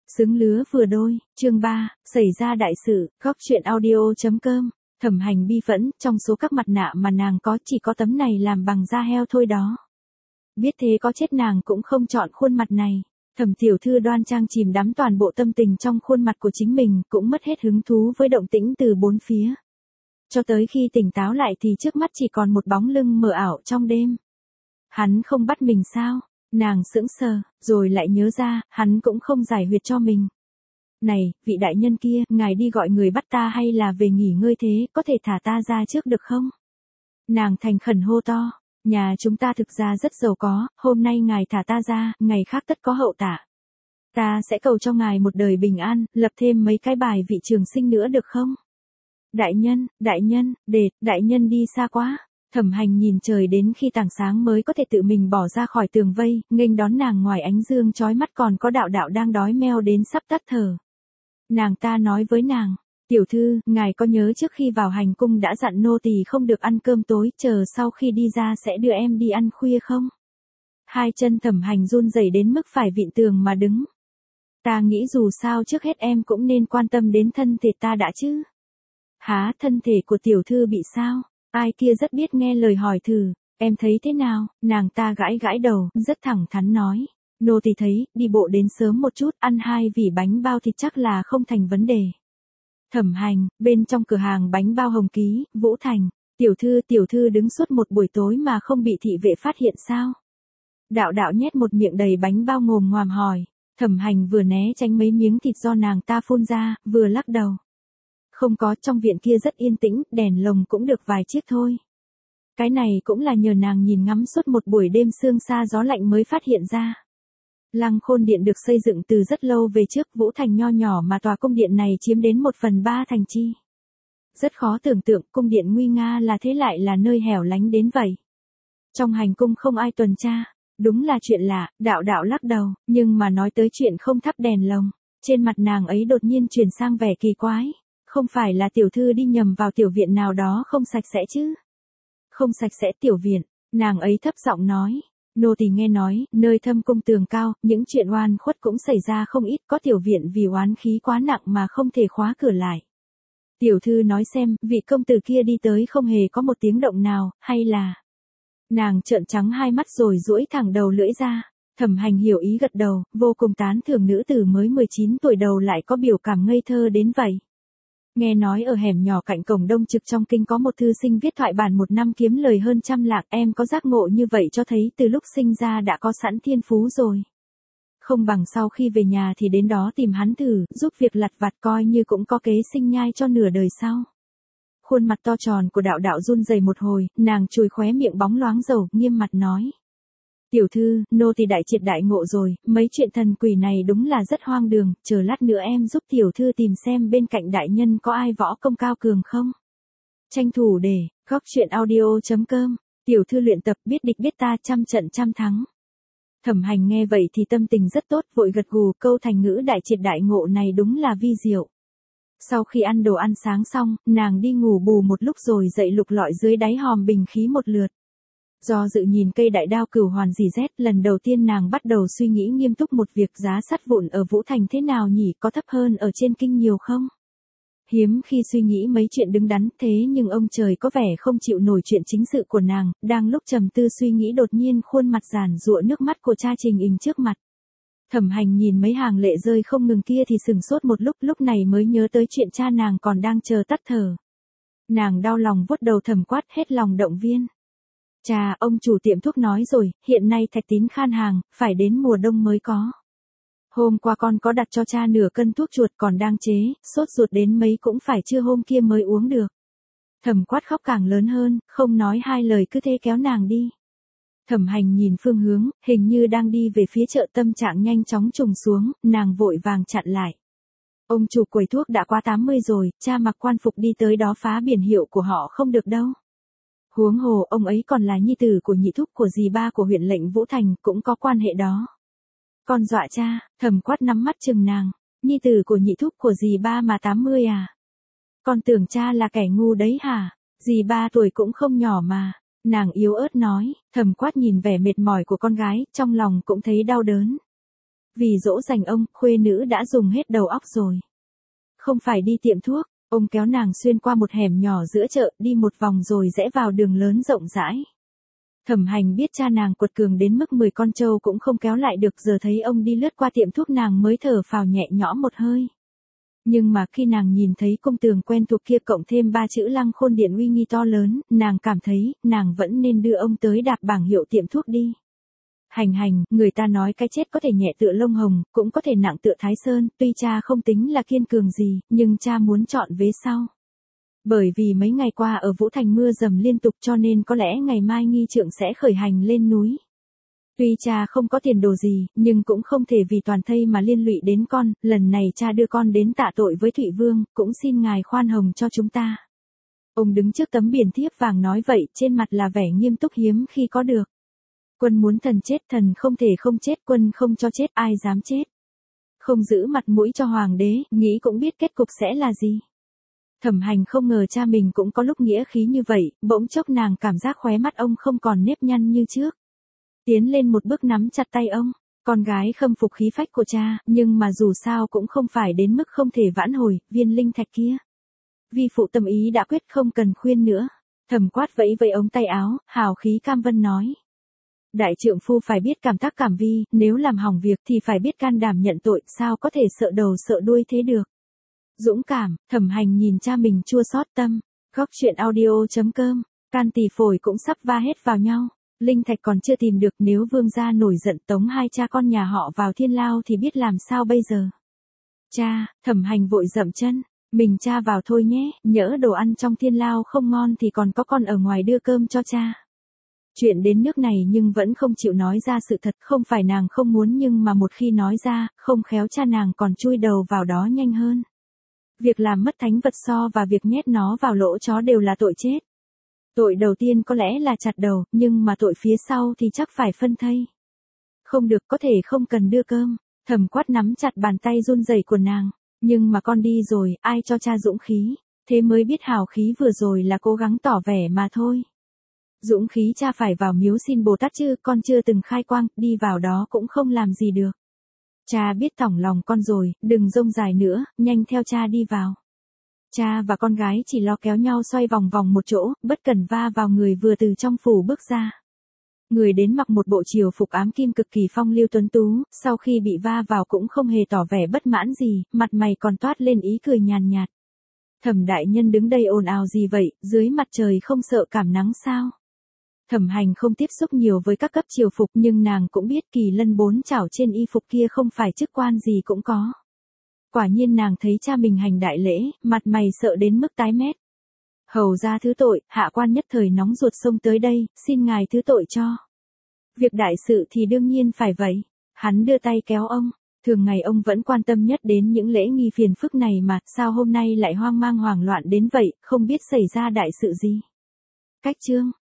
Xứng lứa vừa đôi, chương 3, xảy ra đại sự, góc chuyện audio.com, Thẩm Hành bi phẫn, trong số các mặt nạ mà nàng có chỉ có tấm này làm bằng da heo thôi đó. Biết thế có chết nàng cũng không chọn khuôn mặt này. Thẩm tiểu thư đoan trang chìm đắm toàn bộ tâm tình trong khuôn mặt của chính mình, cũng mất hết hứng thú với động tĩnh từ bốn phía. Cho tới khi tỉnh táo lại thì trước mắt chỉ còn một bóng lưng mờ ảo trong đêm. Hắn không bắt mình sao? Nàng sững sờ, rồi lại nhớ ra, hắn cũng không giải huyệt cho mình. Này, vị đại nhân kia, ngài đi gọi người bắt ta hay là về nghỉ ngơi thế, có thể thả ta ra trước được không? Nàng thành khẩn hô to, nhà chúng ta thực ra rất giàu có, hôm nay ngài thả ta ra, ngày khác tất có hậu tạ. Ta sẽ cầu cho ngài một đời bình an, lập thêm mấy cái bài vị trường sinh nữa được không? Đại nhân, đại nhân đi xa quá. Thẩm Hành nhìn trời đến khi tảng sáng mới có thể tự mình bỏ ra khỏi tường vây, nghênh đón nàng ngoài ánh dương chói mắt còn có đạo đạo đang đói meo đến sắp tắt thở. Nàng ta nói với nàng, tiểu thư, ngài có nhớ trước khi vào hành cung đã dặn nô tỳ không được ăn cơm tối, chờ sau khi đi ra sẽ đưa em đi ăn khuya không? Hai chân Thẩm Hành run rẩy đến mức phải vịn tường mà đứng. Ta nghĩ dù sao trước hết em cũng nên quan tâm đến thân thể ta đã chứ. Hả, thân thể của tiểu thư bị sao? Ai kia rất biết nghe lời hỏi thử, em thấy thế nào? Nàng ta gãi gãi đầu, rất thẳng thắn nói. Nô tỳ thấy, đi bộ đến sớm một chút, ăn 2 vỉ bánh bao thịt chắc là không thành vấn đề. Thẩm Hành, bên trong cửa hàng bánh bao Hồng Ký, Vũ Thành, tiểu thư đứng suốt một buổi tối mà không bị thị vệ phát hiện sao? Đạo đạo nhét một miệng đầy bánh bao ngồm ngoàm hỏi. Thẩm Hành vừa né tránh mấy miếng thịt do nàng ta phun ra, vừa lắc đầu. Không có, trong viện kia rất yên tĩnh, đèn lồng cũng được vài chiếc thôi. Cái này cũng là nhờ nàng nhìn ngắm suốt một buổi đêm sương sa gió lạnh mới phát hiện ra. Lăng Khôn Điện được xây dựng từ rất lâu về trước, Vũ Thành nho nhỏ mà tòa cung điện này chiếm đến 1/3 thành chi. Rất khó tưởng tượng cung điện nguy nga là thế lại là nơi hẻo lánh đến vậy. Trong hành cung không ai tuần tra, đúng là chuyện lạ, đạo đạo lắc đầu, nhưng mà nói tới chuyện không thắp đèn lồng, trên mặt nàng ấy đột nhiên chuyển sang vẻ kỳ quái. Không phải là tiểu thư đi nhầm vào tiểu viện nào đó không sạch sẽ chứ? Không sạch sẽ tiểu viện, nàng ấy thấp giọng nói. Nô tỳ nghe nói, nơi thâm cung tường cao, những chuyện oan khuất cũng xảy ra không ít, có tiểu viện vì oán khí quá nặng mà không thể khóa cửa lại. Tiểu thư nói xem, vị công tử kia đi tới không hề có một tiếng động nào, hay là... Nàng trợn trắng hai mắt rồi duỗi thẳng đầu lưỡi ra. Thẩm Hành hiểu ý gật đầu, vô cùng tán thưởng nữ tử mới 19 tuổi đầu lại có biểu cảm ngây thơ đến vậy. Nghe nói ở hẻm nhỏ cạnh cổng Đông Trực trong kinh có một thư sinh viết thoại bản 1 năm kiếm lời hơn 100 lạng, em có giác ngộ như vậy cho thấy từ lúc sinh ra đã có sẵn thiên phú rồi. Không bằng sau khi về nhà thì đến đó tìm hắn thử, giúp việc lặt vặt coi như cũng có kế sinh nhai cho nửa đời sau. Khuôn mặt to tròn của đạo đạo run rẩy một hồi, nàng chùi khóe miệng bóng loáng dầu, nghiêm mặt nói. Tiểu thư, nô tỳ đại triệt đại ngộ rồi, mấy chuyện thần quỷ này đúng là rất hoang đường, chờ lát nữa em giúp tiểu thư tìm xem bên cạnh đại nhân có ai võ công cao cường không. Tranh thủ để, góc chuyện audio.com, tiểu thư luyện tập biết địch biết ta trăm trận trăm thắng. Thẩm Hành nghe vậy thì tâm tình rất tốt, vội gật gù, câu thành ngữ đại triệt đại ngộ này đúng là vi diệu. Sau khi ăn đồ ăn sáng xong, nàng đi ngủ bù một lúc rồi dậy lục lọi dưới đáy hòm bình khí một lượt. Do dự nhìn cây đại đao cửu hoàn dì xét, lần đầu tiên nàng bắt đầu suy nghĩ nghiêm túc một việc, giá sắt vụn ở Vũ Thành thế nào nhỉ, có thấp hơn ở trên kinh nhiều không? Hiếm khi suy nghĩ mấy chuyện đứng đắn, thế nhưng ông trời có vẻ không chịu nổi chuyện chính sự của nàng, đang lúc trầm tư suy nghĩ đột nhiên khuôn mặt giàn giụa nước mắt của cha Trình Ình trước mặt. Thẩm Hành nhìn mấy hàng lệ rơi không ngừng kia thì sừng sốt một lúc này mới nhớ tới chuyện cha nàng còn đang chờ tắt thở. Nàng đau lòng vuốt đầu thầm quát hết lòng động viên. Cha, ông chủ tiệm thuốc nói rồi, hiện nay thạch tín khan hàng, phải đến mùa đông mới có. Hôm qua con có đặt cho cha nửa cân thuốc chuột còn đang chế, sốt ruột đến mấy cũng phải trưa hôm kia mới uống được. Thẩm quát khóc càng lớn hơn, không nói hai lời cứ thế kéo nàng đi. Thẩm Hành nhìn phương hướng, hình như đang đi về phía chợ, tâm trạng nhanh chóng trùng xuống, nàng vội vàng chặn lại. Ông chủ quầy thuốc đã qua 80 rồi, cha mặc quan phục đi tới đó phá biển hiệu của họ không được đâu. Huống hồ ông ấy còn là nhi tử của nhị thúc của dì ba của huyện lệnh Vũ Thành, cũng có quan hệ đó. Con dọa cha, Thẩm quát nắm mắt chừng nàng, nhi tử của nhị thúc của dì ba mà 80 à? Con tưởng cha là kẻ ngu đấy hả? Dì ba tuổi cũng không nhỏ mà. Nàng yếu ớt nói. Thẩm quát nhìn vẻ mệt mỏi của con gái, trong lòng cũng thấy đau đớn. Vì dỗ dành ông, khuê nữ đã dùng hết đầu óc rồi. Không phải đi tiệm thuốc, ông kéo nàng xuyên qua một hẻm nhỏ giữa chợ, đi một vòng rồi rẽ vào đường lớn rộng rãi. Thẩm Hành biết cha nàng quật cường đến mức 10 con trâu cũng không kéo lại được, giờ thấy ông đi lướt qua tiệm thuốc nàng mới thở phào nhẹ nhõm một hơi. Nhưng mà khi nàng nhìn thấy công tường quen thuộc kia cộng thêm 3 chữ Lăng Khôn Điện uy nghi to lớn, nàng cảm thấy, nàng vẫn nên đưa ông tới đạp bảng hiệu tiệm thuốc đi. Hành, người ta nói cái chết có thể nhẹ tựa lông hồng, cũng có thể nặng tựa Thái Sơn, tuy cha không tính là kiên cường gì, nhưng cha muốn chọn vế sau. Bởi vì mấy ngày qua ở Vũ Thành mưa dầm liên tục cho nên có lẽ ngày mai nghi trượng sẽ khởi hành lên núi. Tuy cha không có tiền đồ gì, nhưng cũng không thể vì toàn thây mà liên lụy đến con, lần này cha đưa con đến tạ tội với Thụy Vương, cũng xin ngài khoan hồng cho chúng ta. Ông đứng trước tấm biển thiếp vàng nói vậy, trên mặt là vẻ nghiêm túc hiếm khi có được. Quân muốn thần chết, thần không thể không chết, quân không cho chết, ai dám chết. Không giữ mặt mũi cho hoàng đế, nghĩ cũng biết kết cục sẽ là gì. Thẩm Hành không ngờ cha mình cũng có lúc nghĩa khí như vậy, bỗng chốc nàng cảm giác khóe mắt ông không còn nếp nhăn như trước. Tiến lên một bước nắm chặt tay ông, con gái khâm phục khí phách của cha, nhưng mà dù sao cũng không phải đến mức không thể vãn hồi, viên linh thạch kia. Vi phụ tâm ý đã quyết không cần khuyên nữa. Thẩm quát vẫy vẫy ống tay áo, hào khí cam vân nói. Đại trượng phu phải biết cảm tác cảm vi, nếu làm hỏng việc thì phải biết can đảm nhận tội, sao có thể sợ đầu sợ đuôi thế được. Dũng cảm, Thẩm Hành nhìn cha mình chua xót tâm. Góc truyện audio.com, can tỳ phổi cũng sắp va hết vào nhau. Linh thạch còn chưa tìm được, nếu vương gia nổi giận tống hai cha con nhà họ vào thiên lao thì biết làm sao bây giờ. Cha, Thẩm Hành vội dậm chân, mình cha vào thôi nhé, nhỡ đồ ăn trong thiên lao không ngon thì còn có con ở ngoài đưa cơm cho cha. Chuyện đến nước này nhưng vẫn không chịu nói ra sự thật, không phải nàng không muốn nhưng mà một khi nói ra, không khéo cha nàng còn chui đầu vào đó nhanh hơn. Việc làm mất thánh vật so và việc nhét nó vào lỗ chó đều là tội chết. Tội đầu tiên có lẽ là chặt đầu, nhưng mà tội phía sau thì chắc phải phân thây. Không được, có thể không cần đưa cơm. Thẩm quát nắm chặt bàn tay run rẩy của nàng. Nhưng mà con đi rồi, ai cho cha dũng khí. Thế mới biết hào khí vừa rồi là cố gắng tỏ vẻ mà thôi. Dũng khí cha phải vào miếu xin Bồ Tát chứ, con chưa từng khai quang, đi vào đó cũng không làm gì được. Cha biết thỏng lòng con rồi, đừng rông dài nữa, nhanh theo cha đi vào. Cha và con gái chỉ lo kéo nhau xoay vòng vòng một chỗ, bất cần va vào người vừa từ trong phủ bước ra. Người đến mặc một bộ triều phục ám kim cực kỳ phong lưu tuấn tú, sau khi bị va vào cũng không hề tỏ vẻ bất mãn gì, mặt mày còn toát lên ý cười nhàn nhạt. Thẩm đại nhân đứng đây ồn ào gì vậy, dưới mặt trời không sợ cảm nắng sao? Thẩm Hành không tiếp xúc nhiều với các cấp triều phục nhưng nàng cũng biết Kỳ Lân 4 chảo trên y phục kia không phải chức quan gì cũng có. Quả nhiên nàng thấy cha mình hành đại lễ, mặt mày sợ đến mức tái mét. Hầu ra thứ tội, hạ quan nhất thời nóng ruột xông tới đây, xin ngài thứ tội cho. Việc đại sự thì đương nhiên phải vậy. Hắn đưa tay kéo ông, thường ngày ông vẫn quan tâm nhất đến những lễ nghi phiền phức này mà, sao hôm nay lại hoang mang hoảng loạn đến vậy, không biết xảy ra đại sự gì. Cách chương